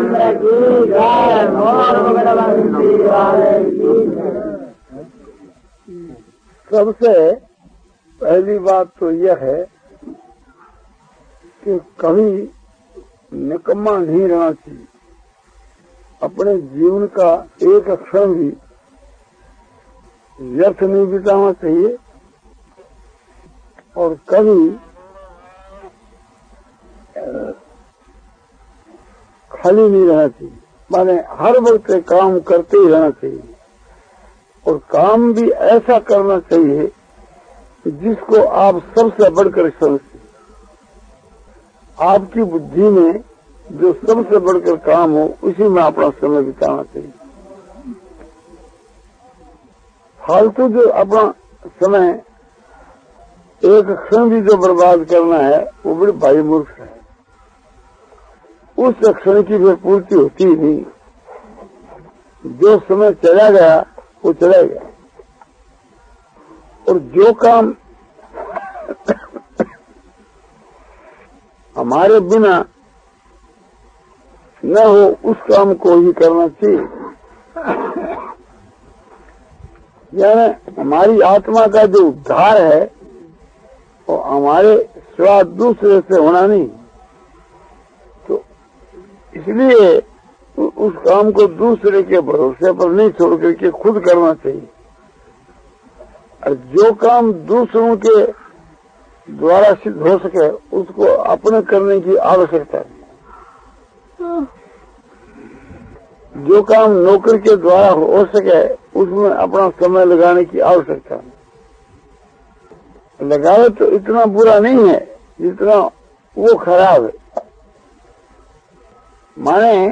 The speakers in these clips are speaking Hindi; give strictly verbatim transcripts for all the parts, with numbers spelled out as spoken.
रामचंद्र की जय। सबसे पहली बात तो यह है कि कभी निकम्मा नहीं रहना चाहिए। अपने जीवन का एक क्षण भी व्यर्थ नहीं बिताना चाहिए और कभी खाली नहीं रहना चाहिए। माने हर वक्त काम करते ही रहना चाहिए और काम भी ऐसा करना चाहिए जिसको आप सबसे बढ़कर समझते। आपकी बुद्धि में जो सबसे बढ़कर काम हो उसी में अपना समय बिताना चाहिए। फालतू जो अपना समय एक क्षण भी जो बर्बाद करना है वो बड़ी भारी मूर्ख है। उस क्षण की फिर पूर्ति होती ही नहीं। जो समय चला गया वो चला गया और जो काम हमारे बिना न हो उस काम को ही करना चाहिए। यानी हमारी आत्मा का जो उद्धार है वो हमारे सिवा दूसरे से होना नहीं। तो इसलिए उस काम को दूसरे के भरोसे पर नहीं छोड़ करके खुद करना चाहिए और जो काम दूसरों के द्वारा सिद्ध हो सके उसको अपने करने की आवश्यकता है। जो काम नौकर के द्वारा हो सके उसमें अपना समय लगाने की आवश्यकता है। लगावे तो इतना बुरा नहीं है जितना वो खराब है। माने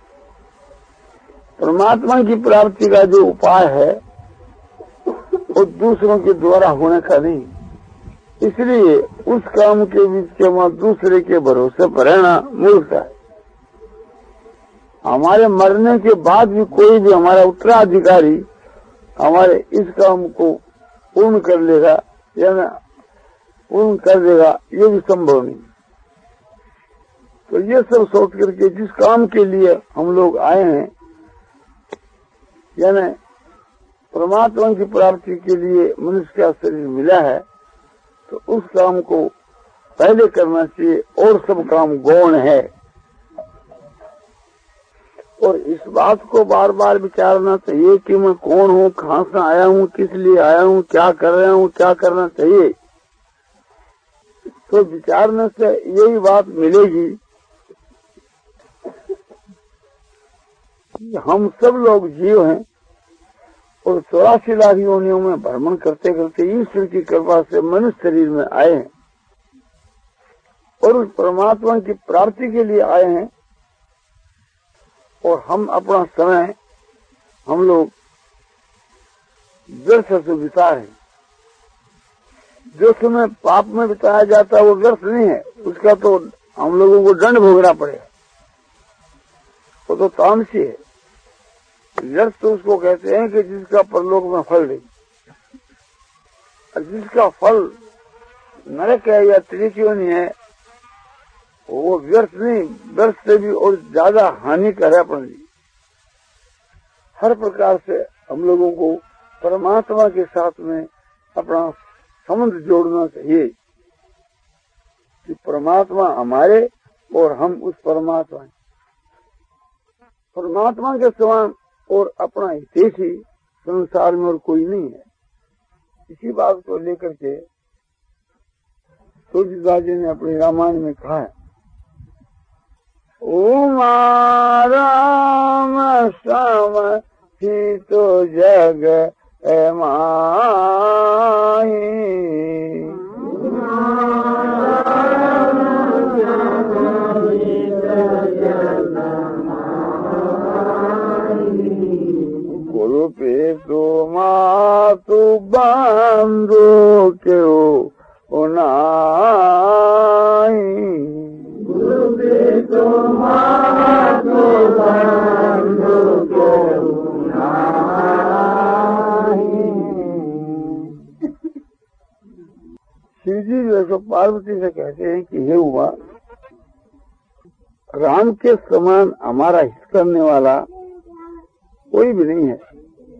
परमात्मा की प्राप्ति का जो उपाय है वो दूसरों के द्वारा होने का नहीं। इसलिए उस काम के बीच के वहां दूसरे के भरोसे पर रहना मूर्खता है। हमारे मरने के बाद भी कोई भी हमारा उत्तराधिकारी हमारे इस काम को पूर्ण कर लेगा या पूर्ण कर देगा ये भी संभव नहीं। तो ये सब सोच करके जिस काम के लिए हम लोग आए हैं यानी परमात्मा की प्राप्ति के लिए मनुष्य का शरीर मिला है तो उस काम को पहले करना चाहिए और सब काम गौण है। और इस बात को बार बार विचारना चाहिए कि मैं कौन हूँ, कहाँ से आया हूँ, किस लिए आया हूँ, क्या कर रहा हूँ, क्या करना चाहिए। तो विचारने से यही बात मिलेगी कि हम सब लोग जीव हैं और चौरासी लाख योनियों में भ्रमण करते करते ईश्वर की कृपा से मनुष्य शरीर में आए हैं और उस परमात्मा की प्राप्ति के लिए आए हैं। और हम अपना समय हम लोग व्यर्थ से बिता रहे हैं। जो समय पाप में बिताया जाता है वो व्यर्थ नहीं है, उसका तो हम लोगों को दंड भोगना पड़ेगा, वो तो तामसी है। व्यर्थ तो उसको कहते हैं कि जिसका परलोक में फल नहीं, और जिसका फल नरक है या त्रिकोणी है वो व्यर्थ नहीं, व्यर्थ से भी और ज्यादा हानिकर है अपने लिए। हर प्रकार से हम लोगों को परमात्मा के साथ में अपना संबंध जोड़ना चाहिए कि परमात्मा हमारे और हम उस परमात्मा परमात्मा के समान और अपना हितैषी संसार में और कोई नहीं है। इसी बात को लेकर के तुलसीदास जी ने अपने रामायण में कहा है, उमा राम श्याम ही तो जग माही, गुरु पे तो मातु बांधो क्यों उनाई, तो मातो बांधो क्यों नाही। शिव जी जो पार्वती से कहते हैं कि हे हुआ राम के समान हमारा हित करने वाला कोई भी नहीं है।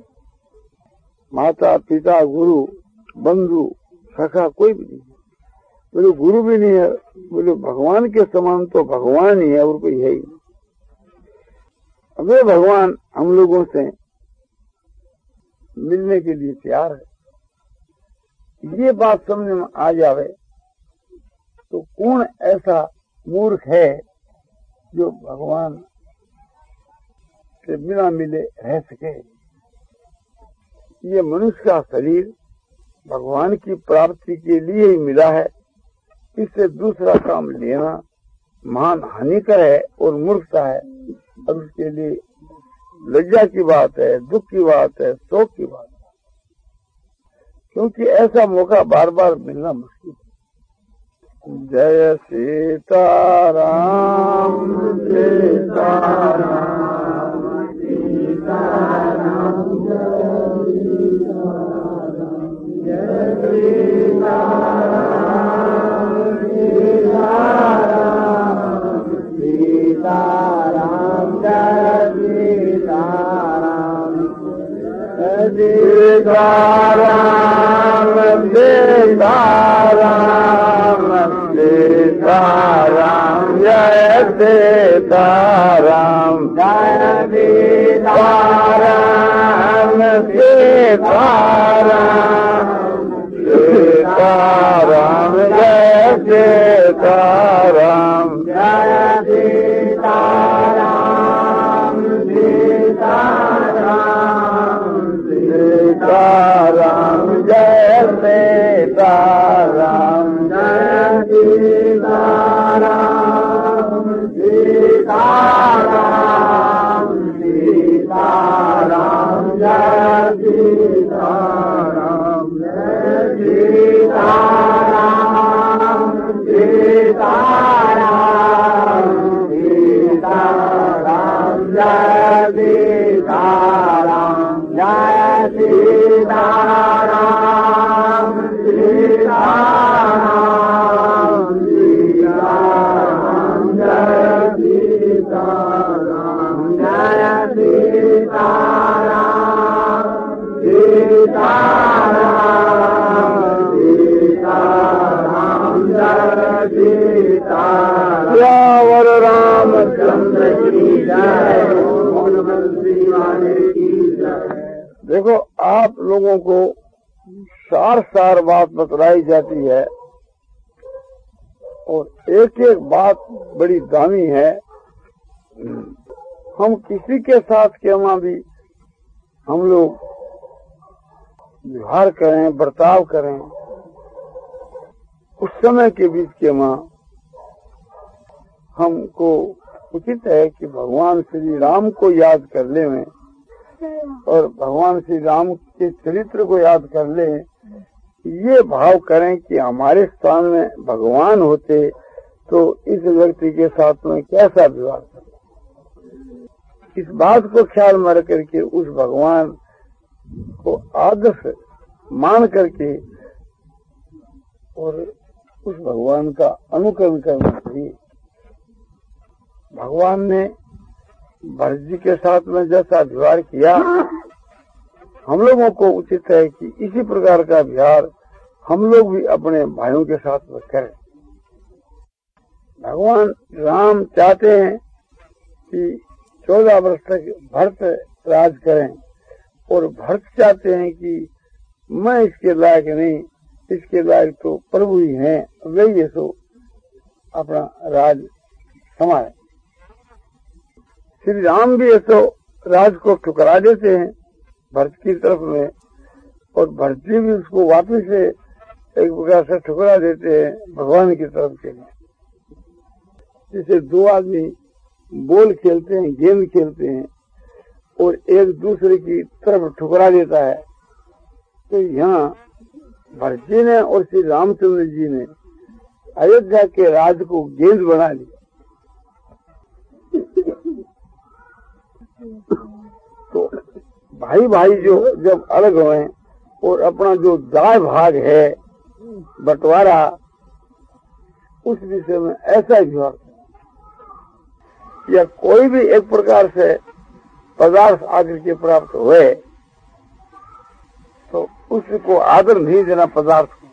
माता पिता गुरु बंधु सखा कोई भी नहीं है। बोले गुरु भी नहीं है, बोले भगवान के समान तो भगवान ही है और कोई है ही नहीं। वे भगवान हम लोगों से मिलने के लिए तैयार है। ये बात समझ में आ जावे तो कौन ऐसा मूर्ख है जो भगवान से बिना मिले रह सके। ये मनुष्य का शरीर भगवान की प्राप्ति के लिए ही मिला है। इससे दूसरा काम लेना महान हानिकर है और मूर्खता है। और उसके लिए लज्जा की बात है, दुख की बात है, शोक की बात है, क्योंकि ऐसा मौका बार बार मिलना मुश्किल है। जय सीताराम सीताराम सीताराम जय सीताराम सीताराम सीताराम जय सीताराम सीताराम सीताराम सीताराम जय सीताराम जय सीताराम सीताराम सीताराम जय सीताराम जय सीताराम सीताराम सीताराम जय सीताराम जय सीताराम सीताराम सीताराम जय सीताराम जय सीताराम सीताराम सीताराम जय सीताराम जय सीताराम सीताराम सीताराम जय सीताराम जय सीताराम सीताराम सीताराम जय सीताराम। यावर रामचंद्र की जय, बोल बंसी वाले की जय। देखो आप लोगों को सार सार बात बतलाई जाती है और एक एक बात बड़ी दामी है। हम किसी के साथ क्यों भी हम लोग व्यवहार करें, बर्ताव करें, उस समय के बीच के मां हमको उचित है कि भगवान श्री राम को याद कर ले में और भगवान श्री राम के चरित्र को याद कर ले। ये भाव करें कि हमारे स्थान में भगवान होते तो इस व्यक्ति के साथ में कैसा व्यवहार करते। इस बात को ख्याल में रख करके उस भगवान को आदर्श मान करके और उस भगवान का अनुकरण करना चाहिए। भगवान ने भरत जी के साथ में जैसा व्यवहार किया, हम लोगों को उचित है कि इसी प्रकार का व्यवहार हम लोग भी अपने भाइयों के साथ में करें। भगवान राम चाहते हैं कि चौदह वर्ष तक भरत राज करें और भरत चाहते हैं कि मैं इसके लायक नहीं, इसके लायक तो प्रभु ही हैं, वे ये सो अपना राज संभाले। श्री राम भी ऐसो राज को ठुकरा देते हैं भरत की तरफ में और भरत जी भी उसको वापिस से एक प्रकार से ठुकरा देते हैं भगवान की तरफ के लिए। जैसे दो आदमी बॉल खेलते हैं, गेंद खेलते हैं और एक दूसरे की तरफ ठुकरा देता है, तो यहाँ भरत जी ने और श्री रामचंद्र जी ने अयोध्या के राज को गेंद बना लिया। तो भाई भाई जो जब अलग हुए और अपना जो दाय भाग है बंटवारा, उस विषय में ऐसा ही व्यवहार। या कोई भी एक प्रकार से पदार्थ आकर के प्राप्त हुए तो उसको आदर नहीं देना, पदार्थ को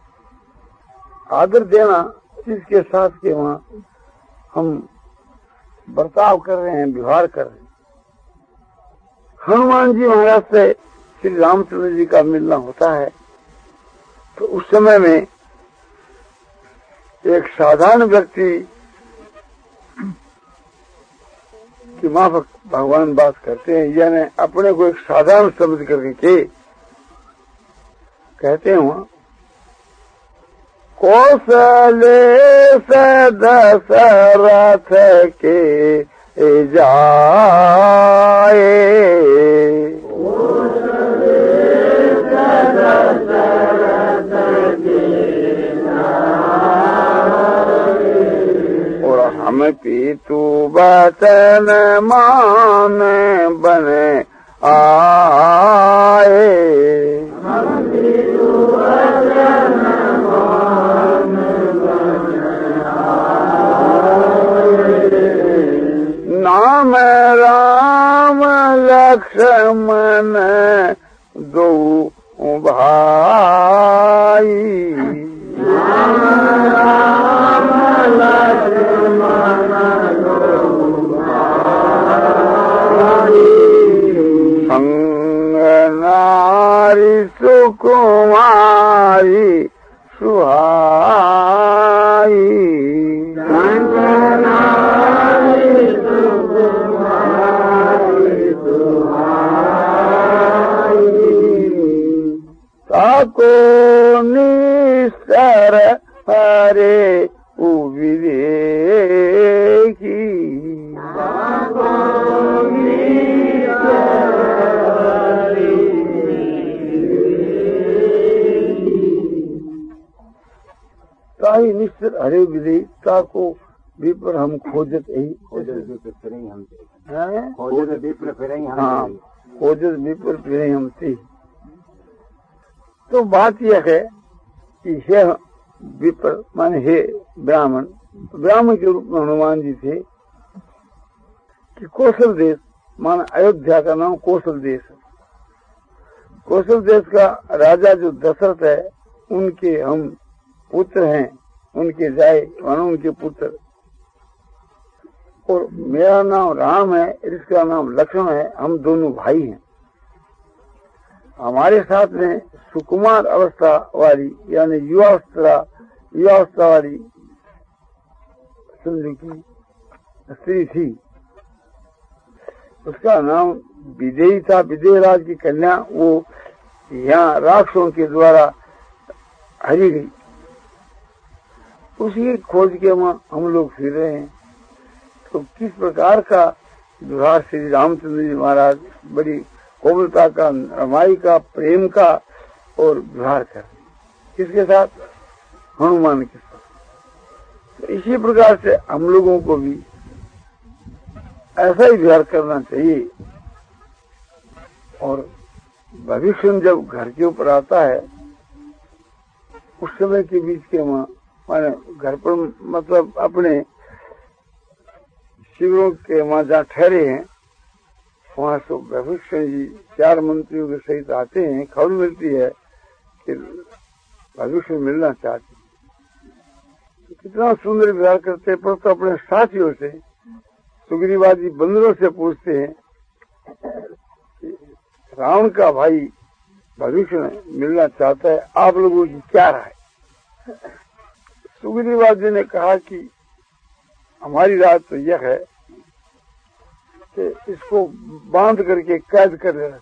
आदर देना जिसके साथ के वहां हम बर्ताव कर रहे हैं, व्यवहार कर रहे हैं। हनुमान जी महाराज से श्री रामचंद्र जी का मिलना होता है तो उस समय में एक साधारण व्यक्ति की माफक भगवान बात करते हैं, यानी अपने को एक साधारण समझ करके के कहते हैं वहां कौशले से दशरथ के जाए, और हम पीतु बचन मान बने आए। नाम राम लक्ष्मण दो भाई, नाम राम लक्ष्मण दो भाई, संग नारी सुकुमारी सुहाई, संग नारी ताको निस्तर हरे उविदेखी, ताही निश्चर हरे विदेह ताको विप्र हम खोजत यही खोजत विप्र हम खोजत विप्र फिर हाँ खोजत विप्र फिर हम थी। तो बात यह है कि हे विप्र माने हे ब्राह्मण, ब्राह्मण के रूप में हनुमान जी थे कि कौशल देश माने अयोध्या का नाम कौशल देश है। कौशल देश का राजा जो दशरथ है उनके हम पुत्र हैं, उनके जाए मानो उनके पुत्र। और मेरा नाम राम है, इसका नाम लक्ष्मण है, हम दोनों भाई हैं। हमारे साथ में सुकुमार अवस्था वाली यानी युवावस्था युवावस्था वाली समझो की स्त्री थी, उसका नाम विदेही था। विदेहराज की कन्या वो यहाँ राक्षसों के द्वारा हरी गई, उसी खोज के हम लोग फिर रहे हैं। तो किस प्रकार का व्यवहार श्री रामचंद्र जी महाराज बड़ी कोमलता का, रमाई का, प्रेम का और व्यवहार कर किसके साथ, हनुमान के साथ। तो इसी प्रकार से हम लोगों को भी ऐसा ही व्यवहार करना चाहिए। और भविष्य में जब घर के ऊपर आता है उस समय के बीच के माने घर पर मतलब अपने शिविरों के वहां जहाँ ठहरे हैं वहां से भविष्य जी चार मंत्रियों के सहित आते हैं। खबर मिलती है कि भविष्य मिलना चाहते, तो कितना सुंदर व्यवहार करते हैं। पर तो अपने साथियों से सुग्रीवादी बंदरों से पूछते हैं कि रावण का भाई भविष्य में मिलना चाहता है, आप लोगों की क्या राय। सुग्रीवादी ने कहा कि हमारी राय तो यह है कि इसको बांध करके कैद कर देना,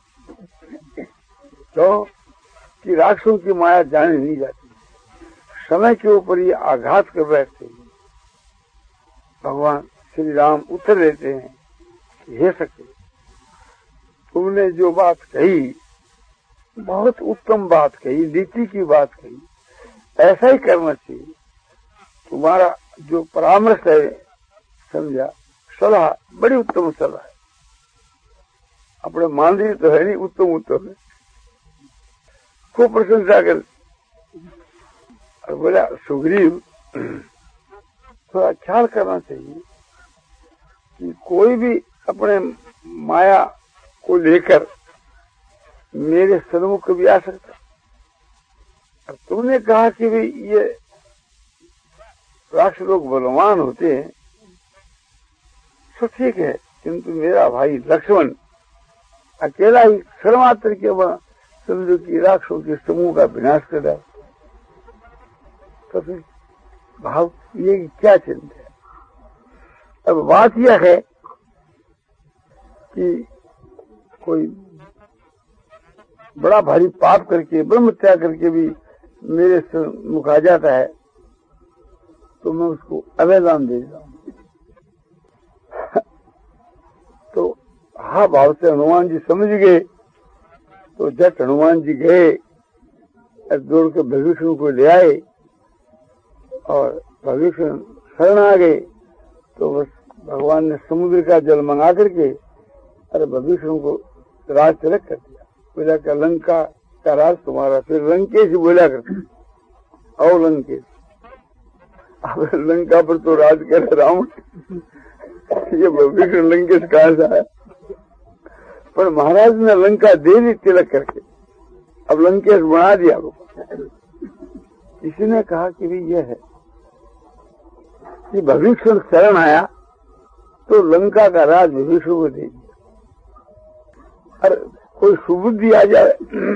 तो कि राक्षसों की माया जाने नहीं जाती, समय के ऊपर ये आघात कर बैठते हैं। भगवान श्री राम उत्तर देते हैं कि हे सके, तुमने जो बात कही बहुत उत्तम बात कही, नीति की बात कही, ऐसा ही करना चाहिए। तुम्हारा जो परामर्श है समझा, सलाह बड़ी उत्तम सलाह है। अपने मानवीय तो है नहीं, उत्तम उत्तम है, खूब प्रशंसा कर। और बोला सुग्रीव थोड़ा ख्याल करना चाहिए कि कोई भी अपने माया को लेकर मेरे सन्मुख कभी आ सकता। और तुमने कहा कि भाई ये राक्षस लोग बलवान होते हैं, तो ठीक है, किंतु मेरा भाई लक्ष्मण अकेला ही क्षणमात्र के वहां समझो कि राक्षसों के समूह का विनाश कर रहा, तो फिर भाव ये क्या चिंता है। अब बात यह है कि कोई बड़ा भारी पाप करके ब्रह्म त्याग करके भी मेरे से मुख आ जाता है तो मैं उसको अवैधान दे देता हूं। तो हा भाव से हनुमान जी समझ गए, तो जट हनुमान जी गए, दौड़ के भविष्य को ले आए और भविष्य शरण आ गए। तो बस भगवान ने समुद्र का जल मंगा करके अरे भविष्य को राज तिलक कर दिया। बोला का लंका का राज तुम्हारा। फिर लंकेश बोला करते और लंकेश, अब लंका पर तो राज करे रावण, ये भविष्य लंकेश कहां से आया। पर महाराज ने लंका दे दी तिलक करके, अब लंकेश बना दिया। किसी ने कहा कि भी यह है कि भविष्य शरण आया तो लंका का राज भविष्य को दे दिया। और कोई सुबुद्धि आ जाए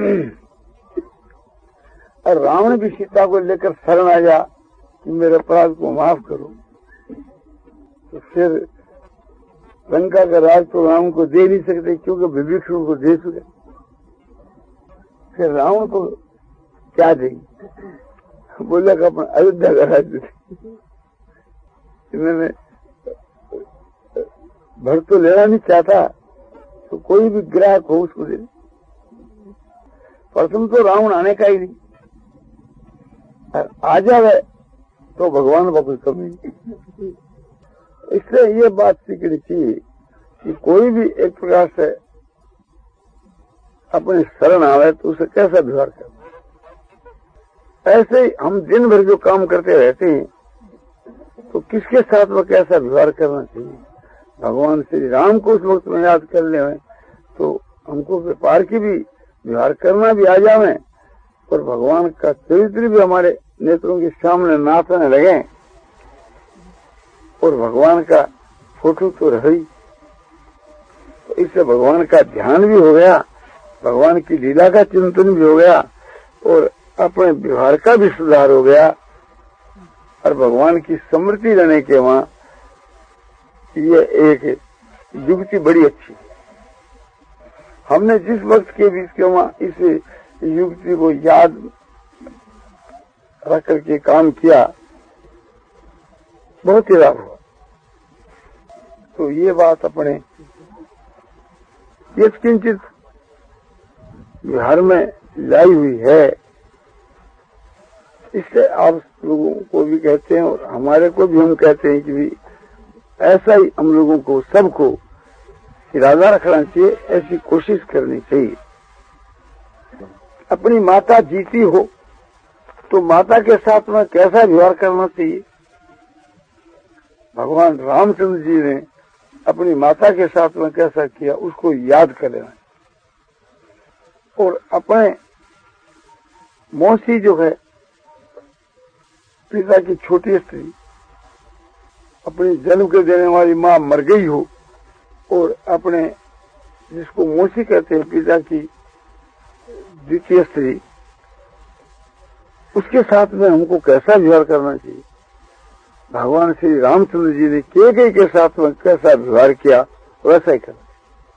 और रावण भी सीता को लेकर शरण आ जा कि मेरे अपराध को माफ करो, तो फिर लंका का राज तो रावण को दे नहीं सकते क्योंकि विभीषण को दे चुके। फिर रावण को क्या देंगे। बोला कि अपन अयोध्या का राज दे। इन्होंने भर तो लेना नहीं चाहता, तो कोई भी ग्राहक हो उसको दे। प्रथम तो रावण आने का ही नहीं, आ जाए तो भगवान का कोई कमी नहीं। इसलिए ये बात सीखनी चाहिए कि कोई भी एक प्रकार से अपने शरण आवे तो उसे कैसा व्यवहार करना। ऐसे ही हम दिन भर जो काम करते रहते हैं तो किसके साथ में कैसा व्यवहार करना चाहिए। भगवान श्री राम को उस वक्त में याद कर ले तो हमको व्यापार की भी व्यवहार करना भी आ जावे और भगवान का चरित्र भी हमारे नेत्रों के सामने नाचने लगे और भगवान का फोटो तो रही। तो इससे भगवान का ध्यान भी हो गया, भगवान की लीला का चिंतन भी हो गया और अपने व्यवहार का भी सुधार हो गया। और भगवान की स्मृति रहने के वहां ये एक युक्ति बड़ी अच्छी। हमने जिस वक्त के बीच के वहां इस युक्ति को याद रख करके काम किया बहुत ही लाभ हुआ। तो ये बात अपने ये किंचित बिहार में लाई हुई है। इससे आप लोगों को भी कहते हैं और हमारे को भी हम कहते हैं कि भी ऐसा ही हम लोगों को सबको इरादा रखना चाहिए, ऐसी कोशिश करनी चाहिए। अपनी माता जीती हो तो माता के साथ में कैसा व्यवहार करना चाहिए। भगवान रामचंद्र जी ने अपनी माता के साथ में कैसा किया उसको याद कर लेना। और अपने मौसी जो है पिता की छोटी स्त्री, अपनी जन्म के देने वाली माँ मर गई हो और अपने जिसको मौसी कहते हैं पिता की द्वितीय स्त्री, उसके साथ में हमको कैसा व्यवहार करना चाहिए। भगवान श्री रामचंद्र जी ने केकई के साथ में कैसा व्यवहार किया वैसा ही करना।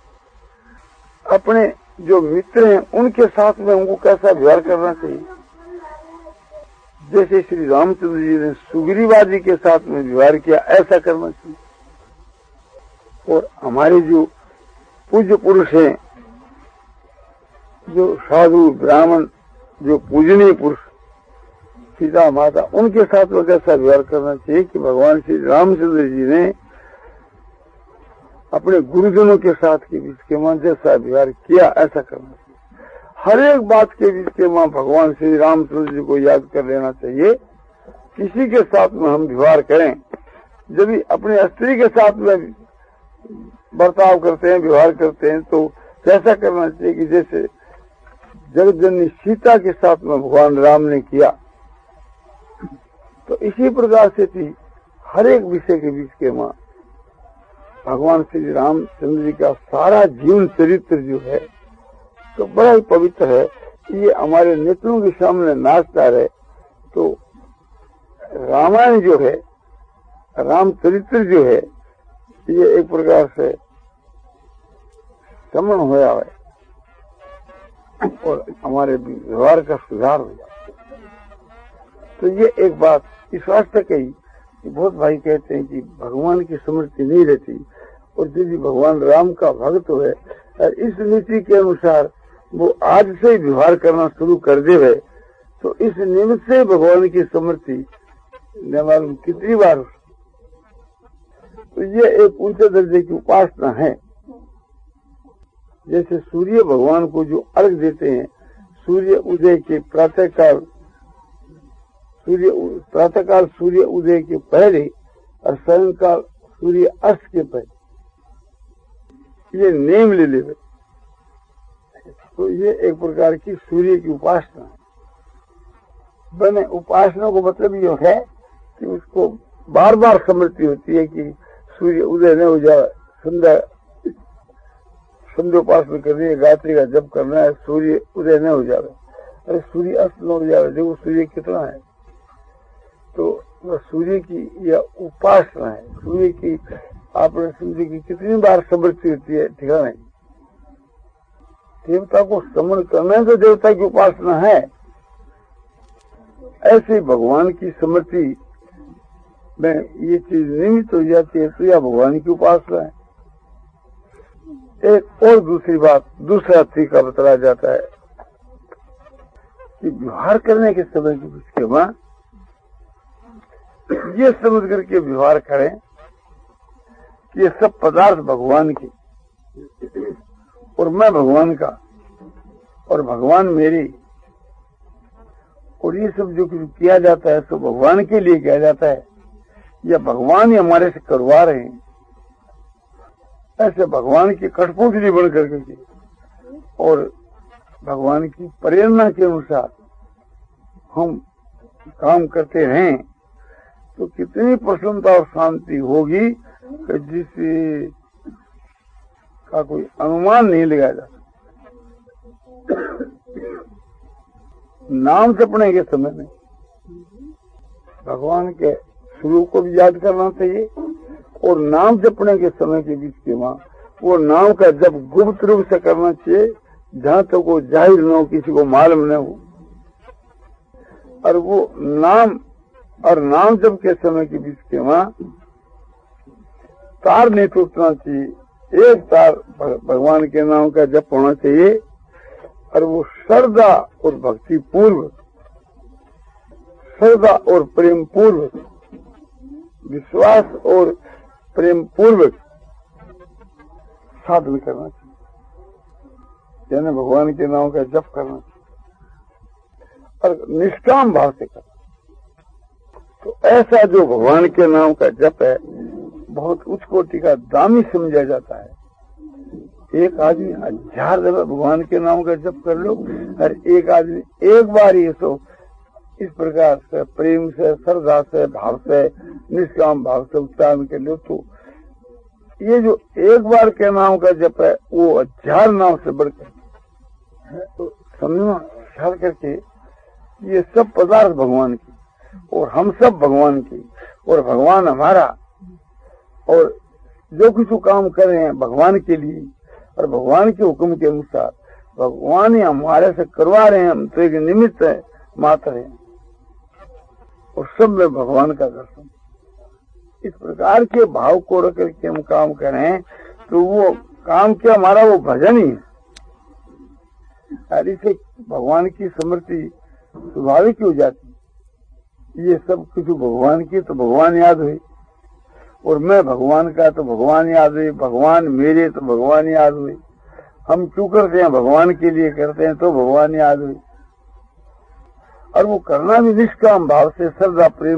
अपने जो मित्र हैं उनके साथ में हमको कैसा व्यवहार करना चाहिए। जैसे श्री रामचंद्र जी ने सुग्रीवादी के साथ में व्यवहार किया ऐसा करना चाहिए। और हमारे जो पूज्य पुरुष हैं, जो साधु ब्राह्मण, जो पूजनीय पुरुष पिता माता, उनके साथ में कैसा व्यवहार करना चाहिए कि भगवान श्री रामचंद्र जी ने अपने गुरुजनों के साथ के बीच के वहां जैसा व्यवहार किया ऐसा करना चाहिए। हर एक बात के बीच के वहां भगवान श्री रामचंद्र जी को याद कर लेना चाहिए। किसी के साथ में हम व्यवहार करें, जब अपने स्त्री के साथ में बर्ताव करते हैं, व्यवहार करते हैं, तो कैसा करना चाहिए कि जैसे जगतजननी सीता के साथ में भगवान राम ने किया, तो इसी प्रकार से थी हर एक विषय के बीच के मां भगवान श्री रामचंद्र जी का सारा जीवन चरित्र जो है तो बड़ा ही पवित्र है। ये हमारे नेत्रों के सामने नाचता रहे। तो रामायण जो है, राम चरित्र जो है, ये एक प्रकार से समन होया है और हमारे व्यवहार का सुधार हो जाता। तो ये एक बात इस वास्ते कही कि बहुत भाई कहते हैं कि भगवान की स्मृति नहीं रहती, और यदि भगवान राम का भक्त है और इस नीति के अनुसार वो आज से ही व्यवहार करना शुरू कर देवे, तो इस निमित्त से भगवान की स्मृति न मालूम कितनी बार। तो ये एक ऊंचे दर्जे की उपासना है। जैसे सूर्य भगवान को जो अर्घ देते हैं, सूर्य उदय के प्रातः काल, सूर्य प्रातः काल सूर्य उदय के पहले और सायंकाल सूर्य अस्त के पहले, ये नेम ले ले। तो ये एक प्रकार की सूर्य की उपासना है। बने उपासना को मतलब ये है कि उसको बार बार स्मृति होती है कि सूर्य उदय न हो जाए, संध्या संध्या उपासना करनी है, गायत्री का जप करना है, सूर्य उदय न हो जाए, अरे सूर्य अस्त न हो जाए, देखो सूर्य कितना है। तो वह सूर्य की यह उपासना है। सूर्य की आपने समझे कि कितनी बार स्मृति होती है, ठिकाना नहीं। देवता को समन करना तो देवता की उपासना है। ऐसे भगवान की स्मृति में ये चीज निमित्त हो जाती है, तो यह भगवान की उपासना है। एक और दूसरी बात, दूसरा तरीका बताया जाता है कि व्यवहार करने के समय की उसके बाद ये समझ करके व्यवहार करें कि ये सब पदार्थ भगवान की और मैं भगवान का और भगवान मेरी, और ये सब जो कुछ किया जाता है तो भगवान के लिए किया जाता है, या भगवान ही हमारे से करवा रहे हैं। ऐसे भगवान की कठपुतली बन करके और भगवान की प्रेरणा के अनुसार हम काम करते रहें, तो कितनी प्रसन्नता और शांति होगी कि जिस का कोई अनुमान नहीं लगाया जा सकता। नाम जपने के समय में भगवान के स्वरूप को भी याद करना चाहिए, और नाम जपने के समय के बीच के वहां वो नाम का जप गुप्त रूप से करना चाहिए, जहां तक तो वो जाहिर न हो, किसी को मालूम न हो। और वो नाम और नाम जप के समय के बीच के वहां तार नहीं टूटना चाहिए। एक तार भगवान के नाम का जप होना चाहिए, और वो श्रद्धा और भक्ति पूर्व, श्रद्धा और प्रेम पूर्वक, विश्वास और प्रेम पूर्वक साधन करना चाहिए, यानी भगवान के नाम का जप करना चाहिए और निष्काम भाव से करना। तो ऐसा जो भगवान के नाम का जप है बहुत उच्च कोटि का दामी समझा जाता है। एक आदमी हजार दफा भगवान के नाम का जप कर लो, और एक आदमी एक बार ये सो इस प्रकार से प्रेम से, श्रद्धा से, भाव से, निष्काम भाव से उच्चारण कर लो, तो ये जो एक बार के नाम का जप है वो हजार नाम से बढ़कर। तो समझना ख्याल करके ये सब पदार्थ भगवान की और हम सब भगवान की और भगवान हमारा, और जो कुछ काम कर रहे हैं भगवान के लिए और भगवान के हुक्म के अनुसार भगवान ही हमारे से करवा रहे हैं। हम तो एक निमित्त है, मात्र है, और सब में भगवान का दर्शन। इस प्रकार के भाव को रख करके हम काम करें तो वो काम क्या हमारा वो भजन ही है। और इसे भगवान की स्मृति स्वाभाविक हो जाती। ये सब कुछ भगवान की तो भगवान याद हुई, और मैं भगवान का तो भगवान याद हुई, भगवान मेरे तो भगवान याद हुई। हम क्यों करते हैं? भगवान के लिए करते हैं, तो भगवान याद हुई। और वो करना भी निष्काम भाव से, श्रद्धा प्रेम